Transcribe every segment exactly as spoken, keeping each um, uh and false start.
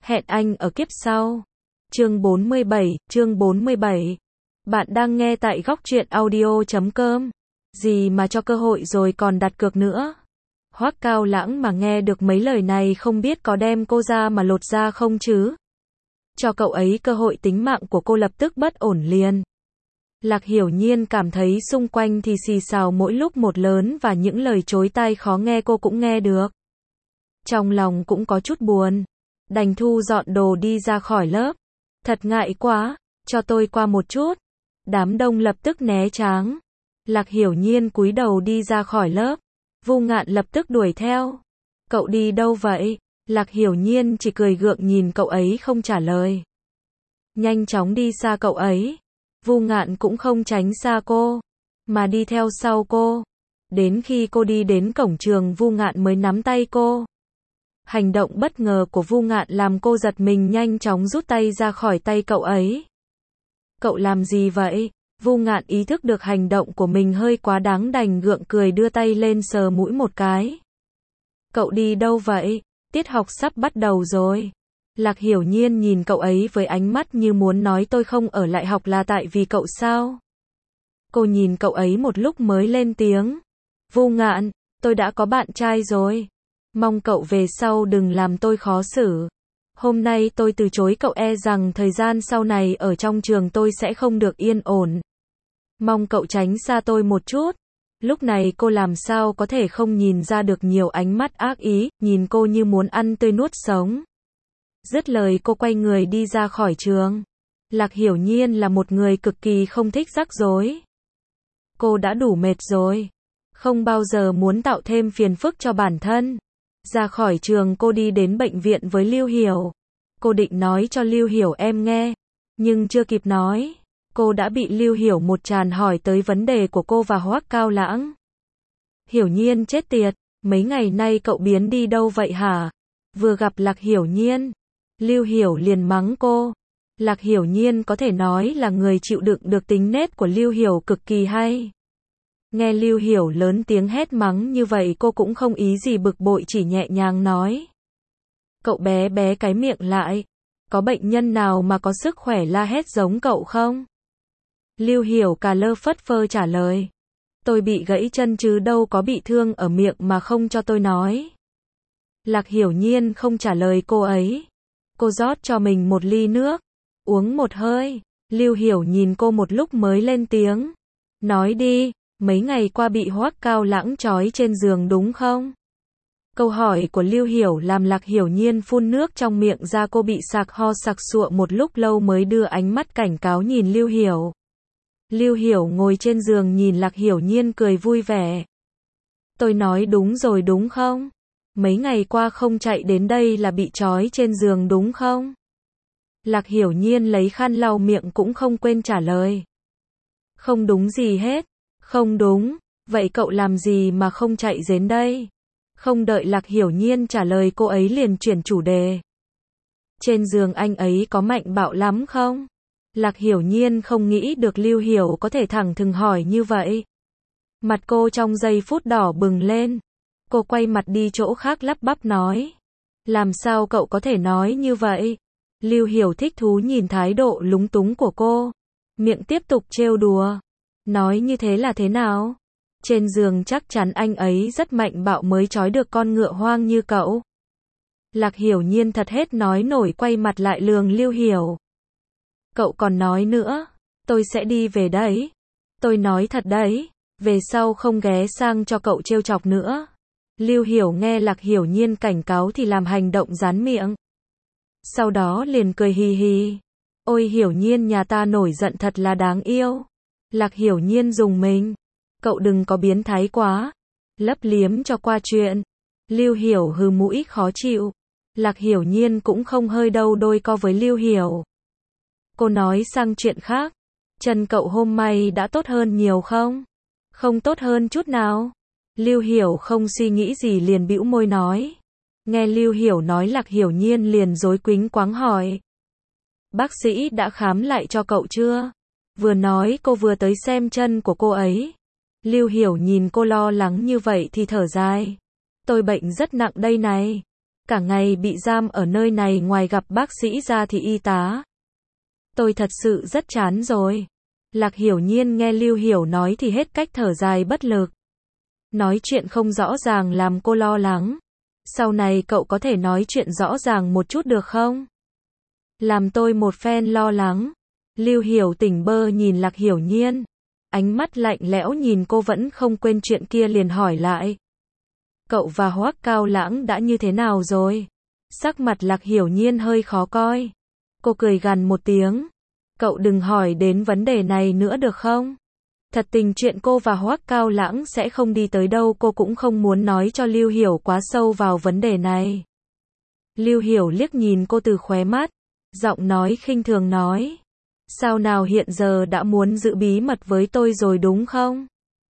Hẹn anh ở kiếp sau. Chương bốn mươi bảy, chương bốn mươi bảy. Bạn đang nghe tại góc truyện audio chấm com. Gì mà cho cơ hội rồi còn đặt cược nữa. Hoắc Cao Lãng mà nghe được mấy lời này không biết có đem cô ra mà lột ra không chứ. Cho cậu ấy cơ hội tính mạng của cô lập tức bất ổn liền. Lạc Hiểu Nhiên cảm thấy xung quanh thì xì xào mỗi lúc một lớn và những lời chối tai khó nghe cô cũng nghe được. Trong lòng cũng có chút buồn. Đành thu dọn đồ đi ra khỏi lớp. Thật ngại quá, cho tôi qua một chút. Đám đông lập tức né tránh. Lạc Hiểu Nhiên cúi đầu đi ra khỏi lớp. Vu Ngạn lập tức đuổi theo. Cậu đi đâu vậy? Lạc Hiểu Nhiên chỉ cười gượng nhìn cậu ấy không trả lời. Nhanh chóng đi xa cậu ấy. Vu Ngạn cũng không tránh xa cô, mà đi theo sau cô. Đến khi cô đi đến cổng trường Vu Ngạn mới nắm tay cô. Hành động bất ngờ của Vu Ngạn làm cô giật mình nhanh chóng rút tay ra khỏi tay cậu ấy. Cậu làm gì vậy? Vu Ngạn ý thức được hành động của mình hơi quá đáng đành gượng cười đưa tay lên sờ mũi một cái. Cậu đi đâu vậy? Tiết học sắp bắt đầu rồi. Lạc Hiểu Nhiên nhìn cậu ấy với ánh mắt như muốn nói tôi không ở lại học là tại vì cậu sao? Cô nhìn cậu ấy một lúc mới lên tiếng. Vu Ngạn, tôi đã có bạn trai rồi. Mong cậu về sau đừng làm tôi khó xử. Hôm nay tôi từ chối cậu e rằng thời gian sau này ở trong trường tôi sẽ không được yên ổn. Mong cậu tránh xa tôi một chút. Lúc này cô làm sao có thể không nhìn ra được nhiều ánh mắt ác ý, nhìn cô như muốn ăn tươi nuốt sống. Dứt lời cô quay người đi ra khỏi trường. Lạc Hiểu Nhiên là một người cực kỳ không thích rắc rối. Cô đã đủ mệt rồi. Không bao giờ muốn tạo thêm phiền phức cho bản thân. Ra khỏi trường cô đi đến bệnh viện với Lưu Hiểu. Cô định nói cho Lưu Hiểu em nghe. Nhưng chưa kịp nói. Cô đã bị Lưu Hiểu một tràn hỏi tới vấn đề của cô và Hoắc Cao Lãng. Hiểu Nhiên chết tiệt. Mấy ngày nay cậu biến đi đâu vậy hả? Vừa gặp Lạc Hiểu Nhiên. Lưu Hiểu liền mắng cô. Lạc Hiểu Nhiên có thể nói là người chịu đựng được tính nết của Lưu Hiểu cực kỳ hay. Nghe Lưu Hiểu lớn tiếng hét mắng như vậy cô cũng không ý gì bực bội chỉ nhẹ nhàng nói. Cậu bé bé cái miệng lại. Có bệnh nhân nào mà có sức khỏe la hét giống cậu không? Lưu Hiểu cà lơ phất phơ trả lời. Tôi bị gãy chân chứ đâu có bị thương ở miệng mà không cho tôi nói. Lạc Hiểu Nhiên không trả lời cô ấy. Cô rót cho mình một ly nước. Uống một hơi. Lưu Hiểu nhìn cô một lúc mới lên tiếng. Nói đi, mấy ngày qua bị Hoắc Cao Lãng trói trên giường đúng không? Câu hỏi của Lưu Hiểu làm Lạc Hiểu Nhiên phun nước trong miệng ra cô bị sặc ho sặc sụa một lúc lâu mới đưa ánh mắt cảnh cáo nhìn Lưu Hiểu. Lưu Hiểu ngồi trên giường nhìn Lạc Hiểu Nhiên cười vui vẻ. Tôi nói đúng rồi đúng không? Mấy ngày qua không chạy đến đây là bị trói trên giường đúng không? Lạc Hiểu Nhiên lấy khăn lau miệng cũng không quên trả lời. Không đúng gì hết. Không đúng. Vậy cậu làm gì mà không chạy đến đây? Không đợi Lạc Hiểu Nhiên trả lời cô ấy liền chuyển chủ đề. Trên giường anh ấy có mạnh bạo lắm không? Lạc Hiểu Nhiên không nghĩ được Lưu Hiểu có thể thẳng thừng hỏi như vậy. Mặt cô trong giây phút đỏ bừng lên. Cô quay mặt đi chỗ khác lắp bắp nói. Làm sao cậu có thể nói như vậy? Lưu Hiểu thích thú nhìn thái độ lúng túng của cô. Miệng tiếp tục trêu đùa. Nói như thế là thế nào? Trên giường chắc chắn anh ấy rất mạnh bạo mới trói được con ngựa hoang như cậu. Lạc Hiểu Nhiên thật hết nói nổi quay mặt lại lườm Lưu Hiểu. Cậu còn nói nữa. Tôi sẽ đi về đấy. Tôi nói thật đấy. Về sau không ghé sang cho cậu trêu chọc nữa. Lưu Hiểu nghe Lạc Hiểu Nhiên cảnh cáo thì làm hành động dán miệng. Sau đó liền cười hì hì. Ôi Hiểu Nhiên nhà ta nổi giận thật là đáng yêu. Lạc Hiểu Nhiên dùng mình. Cậu đừng có biến thái quá. Lấp liếm cho qua chuyện. Lưu Hiểu hừ mũi khó chịu. Lạc Hiểu Nhiên cũng không hơi đâu đôi co với Lưu Hiểu. Cô nói sang chuyện khác. Chân cậu hôm nay đã tốt hơn nhiều không? Không tốt hơn chút nào. Lưu Hiểu không suy nghĩ gì liền bĩu môi nói. Nghe Lưu Hiểu nói Lạc Hiểu Nhiên liền rối quính quáng hỏi. Bác sĩ đã khám lại cho cậu chưa? Vừa nói cô vừa tới xem chân của cô ấy. Lưu Hiểu nhìn cô lo lắng như vậy thì thở dài. Tôi bệnh rất nặng đây này. Cả ngày bị giam ở nơi này ngoài gặp bác sĩ ra thì y tá. Tôi thật sự rất chán rồi. Lạc Hiểu Nhiên nghe Lưu Hiểu nói thì hết cách thở dài bất lực. Nói chuyện không rõ ràng làm cô lo lắng. Sau này cậu có thể nói chuyện rõ ràng một chút được không? Làm tôi một phen lo lắng. Lưu Hiểu tỉnh bơ nhìn Lạc Hiểu Nhiên. Ánh mắt lạnh lẽo nhìn cô vẫn không quên chuyện kia liền hỏi lại. Cậu và Hoắc Cao Lãng đã như thế nào rồi? Sắc mặt Lạc Hiểu Nhiên hơi khó coi. Cô cười gằn một tiếng. Cậu đừng hỏi đến vấn đề này nữa được không? Thật tình chuyện cô và Hoắc Cao Lãng sẽ không đi tới đâu, cô cũng không muốn nói cho Lưu Hiểu quá sâu vào vấn đề này. Lưu Hiểu liếc nhìn cô từ khóe mắt, giọng nói khinh thường nói. Sao nào hiện giờ đã muốn giữ bí mật với tôi rồi đúng không?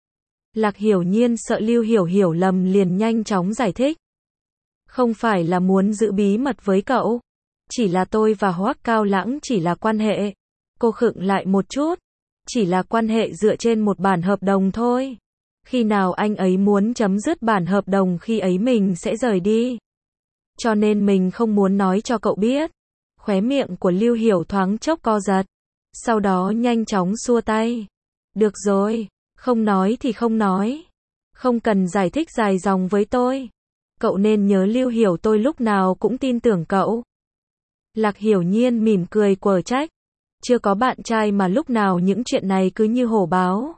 Lạc Hiểu Nhiên sợ Lưu Hiểu hiểu lầm liền nhanh chóng giải thích. Không phải là muốn giữ bí mật với cậu. Chỉ là tôi và Hoắc Cao Lãng chỉ là quan hệ. Cô khựng lại một chút. Chỉ là quan hệ dựa trên một bản hợp đồng thôi. Khi nào anh ấy muốn chấm dứt bản hợp đồng khi ấy mình sẽ rời đi. Cho nên mình không muốn nói cho cậu biết. Khóe miệng của Lưu Hiểu thoáng chốc co giật. Sau đó nhanh chóng xua tay. Được rồi, không nói thì không nói. Không cần giải thích dài dòng với tôi. Cậu nên nhớ Lưu Hiểu tôi lúc nào cũng tin tưởng cậu. Lạc Hiểu Nhiên mỉm cười quở trách. Chưa có bạn trai mà lúc nào những chuyện này cứ như hổ báo.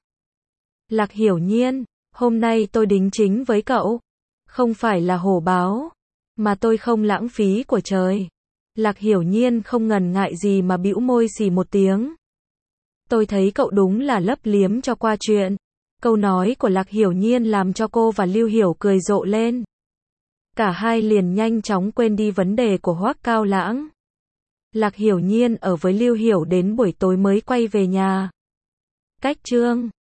Lạc Hiểu Nhiên, hôm nay tôi đính chính với cậu. Không phải là hổ báo, mà tôi không lãng phí của trời. Lạc Hiểu Nhiên không ngần ngại gì mà bĩu môi xì một tiếng. Tôi thấy cậu đúng là lấp liếm cho qua chuyện. Câu nói của Lạc Hiểu Nhiên làm cho cô và Lưu Hiểu cười rộ lên. Cả hai liền nhanh chóng quên đi vấn đề của Hoắc Cao Lãng. Lạc Hiểu Nhiên ở với Lưu Hiểu đến buổi tối mới quay về nhà. Cách chương